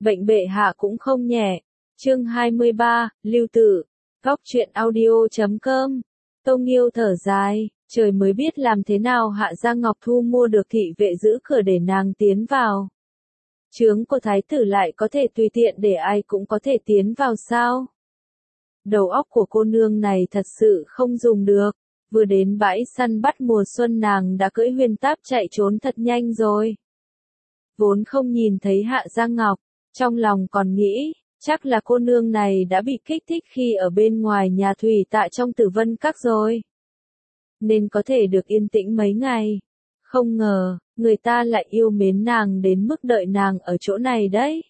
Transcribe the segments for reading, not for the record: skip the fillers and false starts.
Bệnh bệ hạ cũng không nhẹ. Chương 23, Lưu Tử. Góc truyện audio.com. Tô Nghiêu thở dài, trời mới biết làm thế nào Hạ Giang Ngọc thu mua được thị vệ giữ cửa để nàng tiến vào. Trướng của thái tử lại có thể tùy tiện để ai cũng có thể tiến vào sao? Đầu óc của cô nương này thật sự không dùng được. Vừa đến bãi săn bắt mùa xuân nàng đã cưỡi huyền táp chạy trốn thật nhanh rồi. Vốn không nhìn thấy Hạ Giang Ngọc, trong lòng còn nghĩ, chắc là cô nương này đã bị kích thích khi ở bên ngoài nhà thủy tạ trong Tử Vân Các rồi. Nên có thể được yên tĩnh mấy ngày. Không ngờ, người ta lại yêu mến nàng đến mức đợi nàng ở chỗ này đấy.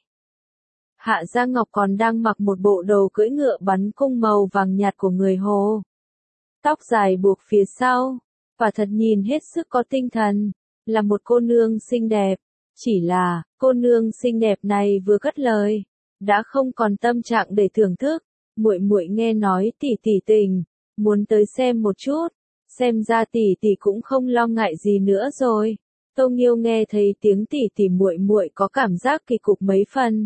Hạ Giang Ngọc còn đang mặc một bộ đồ cưỡi ngựa bắn cung màu vàng nhạt của người Hồ. Tóc dài buộc phía sau, quả thật nhìn hết sức có tinh thần, là một cô nương xinh đẹp. Chỉ là, cô nương xinh đẹp này vừa cất lời, đã không còn tâm trạng để thưởng thức. Muội muội nghe nói tỷ tỷ tình, muốn tới xem một chút, xem ra tỷ tỷ cũng không lo ngại gì nữa rồi. Tô Nghiêu nghe thấy tiếng tỷ tỷ muội muội có cảm giác kỳ cục mấy phần.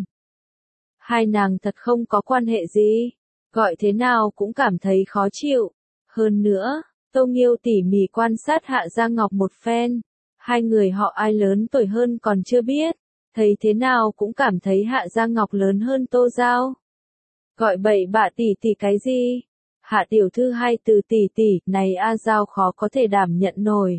Hai nàng thật không có quan hệ gì, gọi thế nào cũng cảm thấy khó chịu. Hơn nữa, Tô Nghiêu tỉ mỉ quan sát Hạ Giang Ngọc một phen. Hai người họ ai lớn tuổi hơn còn chưa biết, thấy thế nào cũng cảm thấy Hạ Giang Ngọc lớn hơn Tô Giao. Gọi bậy bạ tỷ tỷ cái gì? Hạ tiểu thư hay từ tỷ tỷ, này A Giao khó có thể đảm nhận nổi.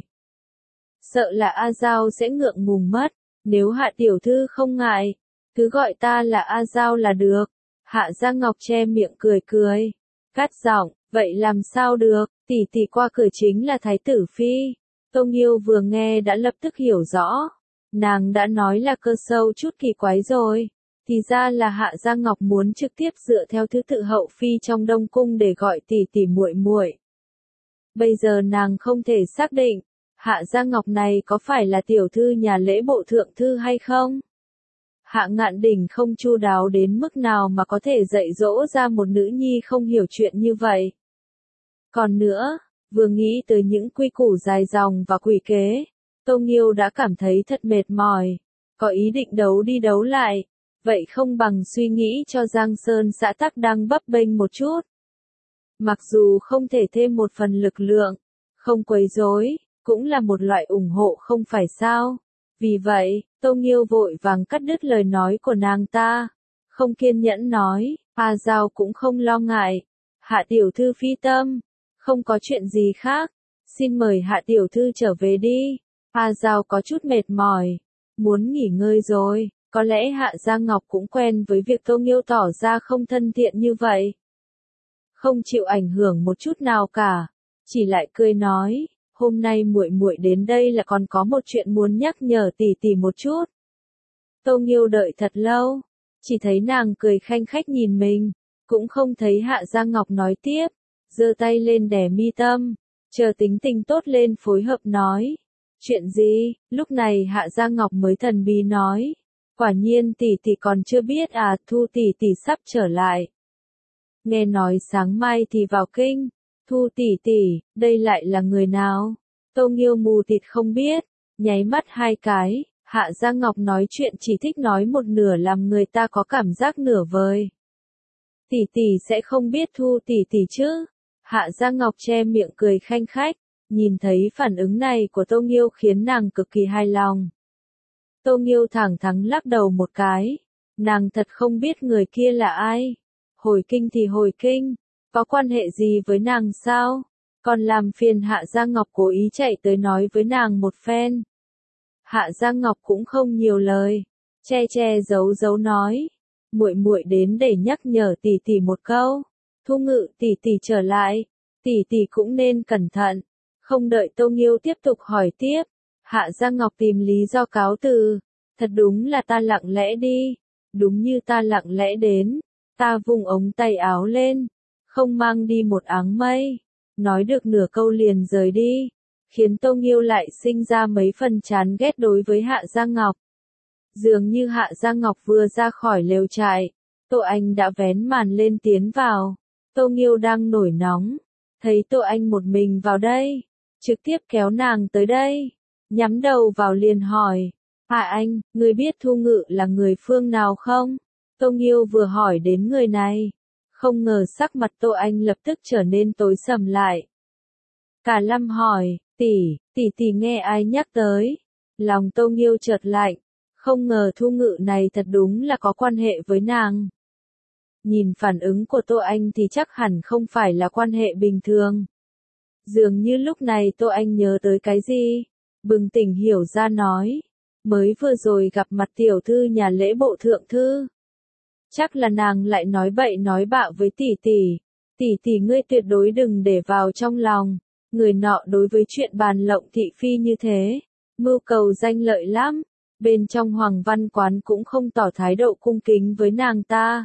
Sợ là A Giao sẽ ngượng ngùng mất, nếu Hạ tiểu thư không ngại, cứ gọi ta là A Giao là được. Hạ Giang Ngọc che miệng cười cười, cắt giọng, vậy làm sao được, tỷ tỷ qua cửa chính là thái tử phi. Tô Nghiêu vừa nghe đã lập tức hiểu rõ, nàng đã nói là cơ sâu chút kỳ quái rồi, thì ra là Hạ Giang Ngọc muốn trực tiếp dựa theo thứ tự hậu phi trong Đông Cung để gọi tỷ tỷ muội muội. Bây giờ nàng không thể xác định, Hạ Giang Ngọc này có phải là tiểu thư nhà lễ bộ thượng thư hay không? Hạ Ngạn Đỉnh không chu đáo đến mức nào mà có thể dạy dỗ ra một nữ nhi không hiểu chuyện như vậy. Còn nữa, vừa nghĩ tới những quy củ dài dòng và quỷ kế, Tô Nghiêu đã cảm thấy thật mệt mỏi, có ý định đấu đi đấu lại, vậy không bằng suy nghĩ cho Giang Sơn xã tắc đang bấp bênh một chút. Mặc dù không thể thêm một phần lực lượng, không quấy rối, cũng là một loại ủng hộ không phải sao. Vì vậy, Tô Nghiêu vội vàng cắt đứt lời nói của nàng ta, không kiên nhẫn nói, A Giao cũng không lo ngại, Hạ tiểu thư phi tâm, không có chuyện gì khác, xin mời Hạ tiểu thư trở về đi. A Giao có chút mệt mỏi, muốn nghỉ ngơi rồi, có lẽ Hạ Giang Ngọc cũng quen với việc Tô Nghiêu tỏ ra không thân thiện như vậy. Không chịu ảnh hưởng một chút nào cả, chỉ lại cười nói, hôm nay muội muội đến đây là còn có một chuyện muốn nhắc nhở tỷ tỷ một chút. Tô Nghiêu đợi thật lâu, chỉ thấy nàng cười khanh khách nhìn mình, cũng không thấy Hạ Giang Ngọc nói tiếp, giơ tay lên đè mi tâm, chờ tính tình tốt lên phối hợp nói. Chuyện gì? Lúc này Hạ Giang Ngọc mới thần bí nói, quả nhiên tỷ tỷ còn chưa biết à, Thu tỷ tỷ sắp trở lại. Nghe nói sáng mai thì vào kinh. Thu tỷ tỷ, đây lại là người nào? Tô Nghiêu mù tịt không biết, nháy mắt hai cái, Hạ Giang Ngọc nói chuyện chỉ thích nói một nửa làm người ta có cảm giác nửa vời. Tỷ tỷ sẽ không biết Thu tỷ tỷ chứ? Hạ Giang Ngọc che miệng cười khanh khách, nhìn thấy phản ứng này của Tô Nghiêu khiến nàng cực kỳ hài lòng. Tô Nghiêu thẳng thắn lắc đầu một cái, nàng thật không biết người kia là ai. Hồi kinh thì hồi kinh. Có quan hệ gì với nàng sao? Còn làm phiền Hạ Giang Ngọc cố ý chạy tới nói với nàng một phen. Hạ Giang Ngọc cũng không nhiều lời, che giấu giấu nói, muội muội đến để nhắc nhở tỷ tỷ một câu. Thu Ngự tỷ tỷ trở lại, tỷ tỷ cũng nên cẩn thận. Không đợi Tô Nghiêu tiếp tục hỏi tiếp, Hạ Giang Ngọc tìm lý do cáo từ. Thật đúng là ta lặng lẽ đi, đúng như ta lặng lẽ đến, ta vùng ống tay áo lên. Không mang đi một áng mây, nói được nửa câu liền rời đi, khiến Tô Nghiêu lại sinh ra mấy phần chán ghét đối với Hạ Giang Ngọc. Dường như Hạ Giang Ngọc vừa ra khỏi lều trại, Tô Anh đã vén màn lên tiến vào. Tô Nghiêu đang nổi nóng, thấy Tô Anh một mình vào đây, trực tiếp kéo nàng tới đây, nhắm đầu vào liền hỏi, Anh, ngươi biết Thu Ngự là người phương nào không? Tô Nghiêu vừa hỏi đến người này. Không ngờ sắc mặt Tô Anh lập tức trở nên tối sầm lại. Cả Lâm hỏi, tỷ nghe ai nhắc tới? Lòng Tô Nghiêu chợt lạnh. Không ngờ Thu Ngự này thật đúng là có quan hệ với nàng. Nhìn phản ứng của Tô Anh thì chắc hẳn không phải là quan hệ bình thường. Dường như lúc này Tô Anh nhớ tới cái gì? Bừng tỉnh hiểu ra nói. Mới vừa rồi gặp mặt tiểu thư nhà lễ bộ thượng thư. Chắc là nàng lại nói bậy nói bạ với tỷ. Tỷ ngươi tuyệt đối đừng để vào trong lòng. Người nọ đối với chuyện bàn lộng thị phi như thế. Mưu cầu danh lợi lắm. Bên trong Hoàng Văn Quán cũng không tỏ thái độ cung kính với nàng ta.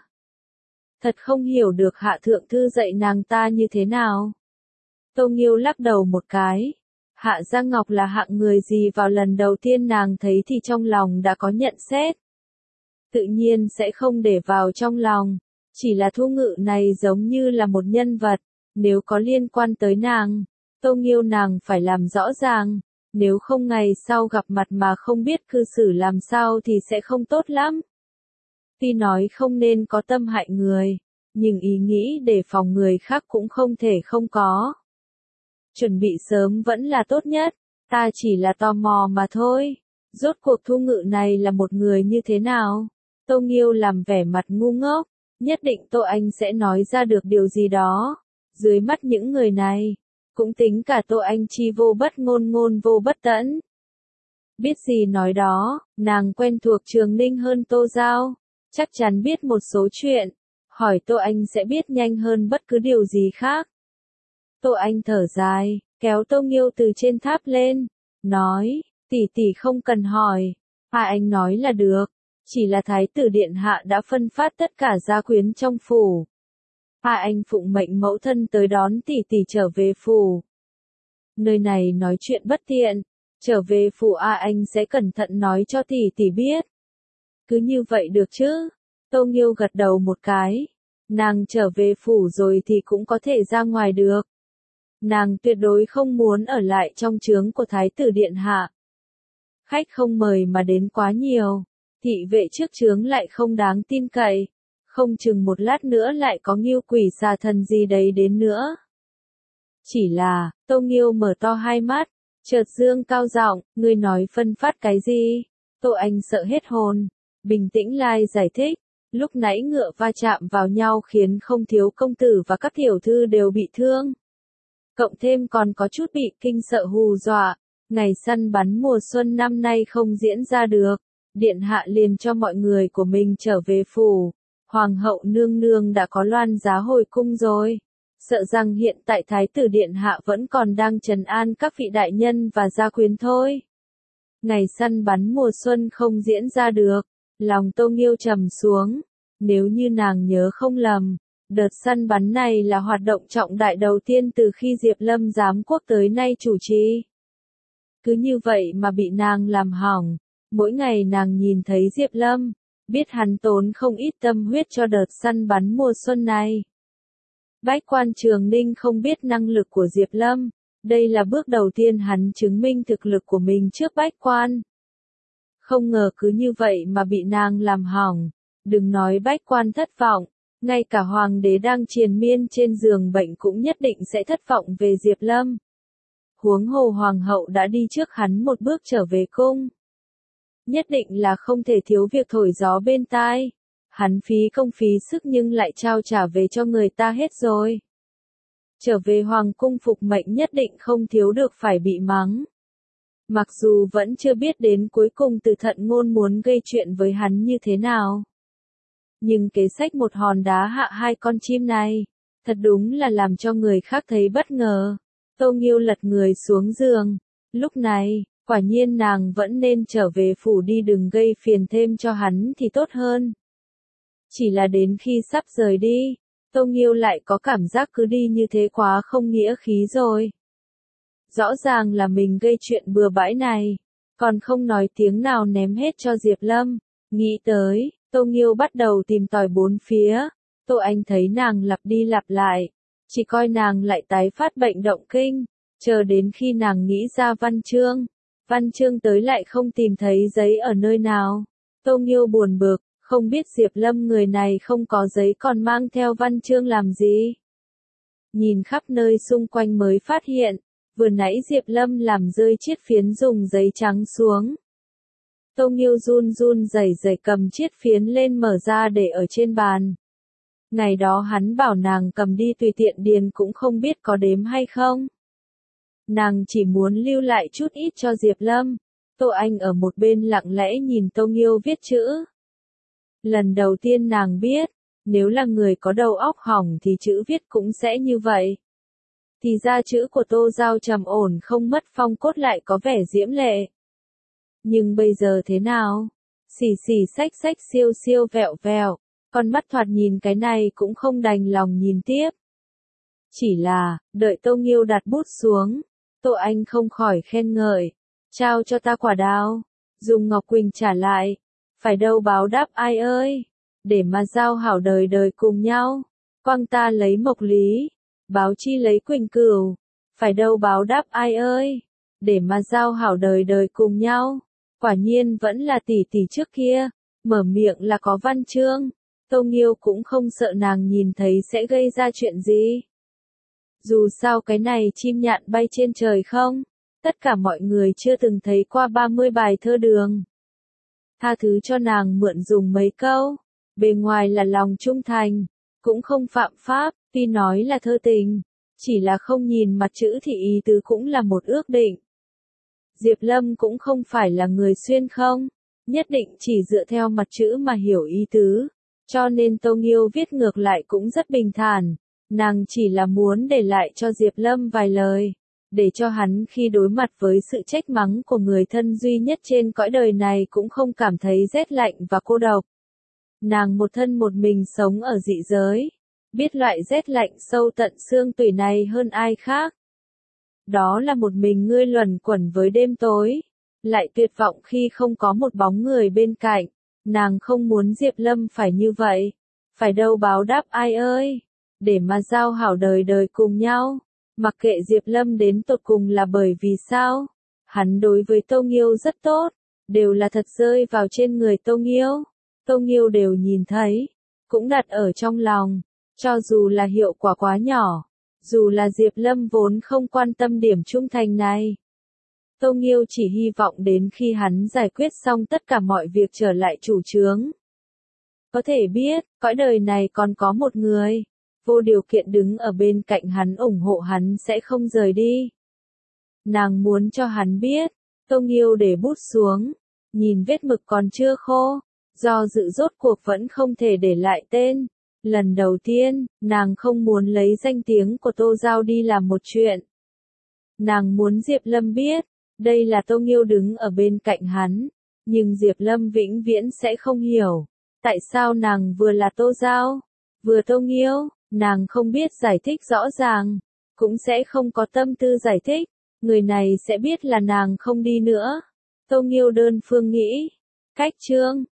Thật không hiểu được hạ thượng thư dạy nàng ta như thế nào. Tô Nghiêu lắc đầu một cái. Hạ Giang Ngọc là hạng người gì vào lần đầu tiên nàng thấy thì trong lòng đã có nhận xét. Tự nhiên sẽ không để vào trong lòng. Chỉ là Thu Ngự này giống như là một nhân vật. Nếu có liên quan tới nàng, Tô Nghiêu nàng phải làm rõ ràng. Nếu không ngày sau gặp mặt mà không biết cư xử làm sao thì sẽ không tốt lắm. Tuy nói không nên có tâm hại người, nhưng ý nghĩ để phòng người khác cũng không thể không có. Chuẩn bị sớm vẫn là tốt nhất, ta chỉ là tò mò mà thôi. Rốt cuộc Thu Ngự này là một người như thế nào? Tô Nghiêu làm vẻ mặt ngu ngốc, nhất định Tô Anh sẽ nói ra được điều gì đó. Dưới mắt những người này, cũng tính cả Tô Anh chi vô bất ngôn ngôn vô bất tẫn. Biết gì nói đó, nàng quen thuộc Trường Ninh hơn Tô Giao, chắc chắn biết một số chuyện, hỏi Tô Anh sẽ biết nhanh hơn bất cứ điều gì khác. Tô Anh thở dài, kéo Tô Nghiêu từ trên tháp lên, nói, tỷ không cần hỏi, anh nói là được, chỉ là Thái tử Điện Hạ đã phân phát tất cả gia quyến trong phủ. Anh phụng mệnh mẫu thân tới đón tỷ trở về phủ. Nơi này nói chuyện bất tiện, trở về phủ anh sẽ cẩn thận nói cho tỷ biết. Cứ như vậy được chứ? Tô Nghiêu gật đầu một cái. Nàng trở về phủ rồi thì cũng có thể ra ngoài được. Nàng tuyệt đối không muốn ở lại trong trướng của Thái tử Điện Hạ. Khách không mời mà đến quá nhiều. Thị vệ trước trướng lại không đáng tin cậy. Không chừng một lát nữa lại có Nghiêu quỷ xà thần gì đấy đến nữa. Chỉ là, Tô Nghiêu mở to hai mắt, chợt dương cao giọng, ngươi nói phân phát cái gì? Tô Anh sợ hết hồn, bình tĩnh lai giải thích, lúc nãy ngựa va chạm vào nhau khiến không thiếu công tử và các tiểu thư đều bị thương. Cộng thêm còn có chút bị kinh sợ hù dọa, ngày săn bắn mùa xuân năm nay không diễn ra được, Điện Hạ liền cho mọi người của mình trở về phủ. Hoàng hậu nương nương đã có loan giá hồi cung rồi. Sợ rằng hiện tại Thái tử Điện Hạ vẫn còn đang trấn an các vị đại nhân và gia quyến thôi. Ngày săn bắn mùa xuân không diễn ra được, lòng Tô Nghiêu trầm xuống. Nếu như nàng nhớ không lầm, đợt săn bắn này là hoạt động trọng đại đầu tiên từ khi Diệp Lâm giám quốc tới nay chủ trì. Cứ như vậy mà bị nàng làm hỏng, mỗi ngày nàng nhìn thấy Diệp Lâm, biết hắn tốn không ít tâm huyết cho đợt săn bắn mùa xuân này. Bách quan Trường Ninh không biết năng lực của Diệp Lâm, đây là bước đầu tiên hắn chứng minh thực lực của mình trước bách quan. Không ngờ cứ như vậy mà bị nàng làm hỏng, đừng nói bách quan thất vọng, ngay cả hoàng đế đang triền miên trên giường bệnh cũng nhất định sẽ thất vọng về Diệp Lâm. Huống hồ hoàng hậu đã đi trước hắn một bước trở về cung. Nhất định là không thể thiếu việc thổi gió bên tai. Hắn phí công phí sức nhưng lại trao trả về cho người ta hết rồi. Trở về hoàng cung phục mệnh nhất định không thiếu được phải bị mắng. Mặc dù vẫn chưa biết đến cuối cùng Từ Thận Ngôn muốn gây chuyện với hắn như thế nào. Nhưng kế sách một hòn đá hạ hai con chim này, thật đúng là làm cho người khác thấy bất ngờ. Tô Nghiêu lật người xuống giường. Lúc này, quả nhiên nàng vẫn nên trở về phủ đi, đừng gây phiền thêm cho hắn thì tốt hơn. Chỉ là đến khi sắp rời đi, Tô Nghiêu lại có cảm giác cứ đi như thế quá không nghĩa khí rồi. Rõ ràng là mình gây chuyện bừa bãi này, còn không nói tiếng nào ném hết cho Diệp Lâm. Nghĩ tới, Tô Nghiêu bắt đầu tìm tòi bốn phía. Tô Anh thấy nàng lặp đi lặp lại, chỉ coi nàng lại tái phát bệnh động kinh, chờ đến khi nàng nghĩ ra văn chương, Văn Chương tới lại không tìm thấy giấy ở nơi nào. Tô Nghiêu buồn bực, không biết Diệp Lâm người này không có giấy còn mang theo Văn Chương làm gì. Nhìn khắp nơi xung quanh mới phát hiện, vừa nãy Diệp Lâm làm rơi chiếc phiến dùng giấy trắng xuống. Tô Nghiêu run run rẩy rẩy cầm chiếc phiến lên mở ra để ở trên bàn. Ngày đó hắn bảo nàng cầm đi tùy tiện điền cũng không biết có đếm hay không. Nàng chỉ muốn lưu lại chút ít cho Diệp Lâm. Tô Anh ở một bên lặng lẽ nhìn Tô Nghiêu viết chữ. Lần đầu tiên nàng biết, nếu là người có đầu óc hỏng thì chữ viết cũng sẽ như vậy. Thì ra chữ của Tô Giao trầm ổn không mất phong cốt lại có vẻ diễm lệ. Nhưng bây giờ thế nào? Xì xì xách xách siêu siêu vẹo vẹo, con mắt thoạt nhìn cái này cũng không đành lòng nhìn tiếp. Chỉ là, đợi Tô Nghiêu đặt bút xuống, Tô Anh không khỏi khen ngợi, trao cho ta quả đào. Dùng Ngọc Quỳnh trả lại, phải đâu báo đáp ai ơi, để mà giao hảo đời đời cùng nhau. Quang ta lấy Mộc Lý, báo chi lấy Quỳnh Cửu, phải đâu báo đáp ai ơi, để mà giao hảo đời đời cùng nhau. Quả nhiên vẫn là tỷ tỷ trước kia, mở miệng là có Văn Chương. Tô Nghiêu cũng không sợ nàng nhìn thấy sẽ gây ra chuyện gì. Dù sao cái này chim nhạn bay trên trời không, tất cả mọi người chưa từng thấy qua 30 bài thơ đường. Tha thứ cho nàng mượn dùng mấy câu, bề ngoài là lòng trung thành, cũng không phạm pháp, tuy nói là thơ tình, chỉ là không nhìn mặt chữ thì ý tứ cũng là một ước định. Diệp Lâm cũng không phải là người xuyên không, nhất định chỉ dựa theo mặt chữ mà hiểu ý tứ, cho nên Tô Nghiêu viết ngược lại cũng rất bình thản, nàng chỉ là muốn để lại cho Diệp Lâm vài lời, để cho hắn khi đối mặt với sự trách mắng của người thân duy nhất trên cõi đời này cũng không cảm thấy rét lạnh và cô độc. Nàng một thân một mình sống ở dị giới, biết loại rét lạnh sâu tận xương tủy này hơn ai khác. Đó là một mình ngươi luẩn quẩn với đêm tối, lại tuyệt vọng khi không có một bóng người bên cạnh. Nàng không muốn Diệp Lâm phải như vậy, phải đâu báo đáp ai ơi, để mà giao hảo đời đời cùng nhau. Mặc kệ Diệp Lâm đến tột cùng là bởi vì sao, hắn đối với Tô Nghiêu rất tốt, đều là thật rơi vào trên người Tô Nghiêu. Tô Nghiêu đều nhìn thấy, cũng đặt ở trong lòng, cho dù là hiệu quả quá nhỏ, dù là Diệp Lâm vốn không quan tâm điểm trung thành này. Tô Nghiêu chỉ hy vọng đến khi hắn giải quyết xong tất cả mọi việc trở lại chủ chướng. Có thể biết, cõi đời này còn có một người, vô điều kiện đứng ở bên cạnh hắn ủng hộ hắn sẽ không rời đi. Nàng muốn cho hắn biết, Tô Nghiêu để bút xuống, nhìn vết mực còn chưa khô, do dự rốt cuộc vẫn không thể để lại tên. Lần đầu tiên, nàng không muốn lấy danh tiếng của Tô Giao đi làm một chuyện. Nàng muốn Diệp Lâm biết, đây là Tô Nghiêu đứng ở bên cạnh hắn, nhưng Diệp Lâm vĩnh viễn sẽ không hiểu, tại sao nàng vừa là Tô Giao, vừa Tô Nghiêu, nàng không biết giải thích rõ ràng, cũng sẽ không có tâm tư giải thích, người này sẽ biết là nàng không đi nữa. Tô Nghiêu đơn phương nghĩ, cách chương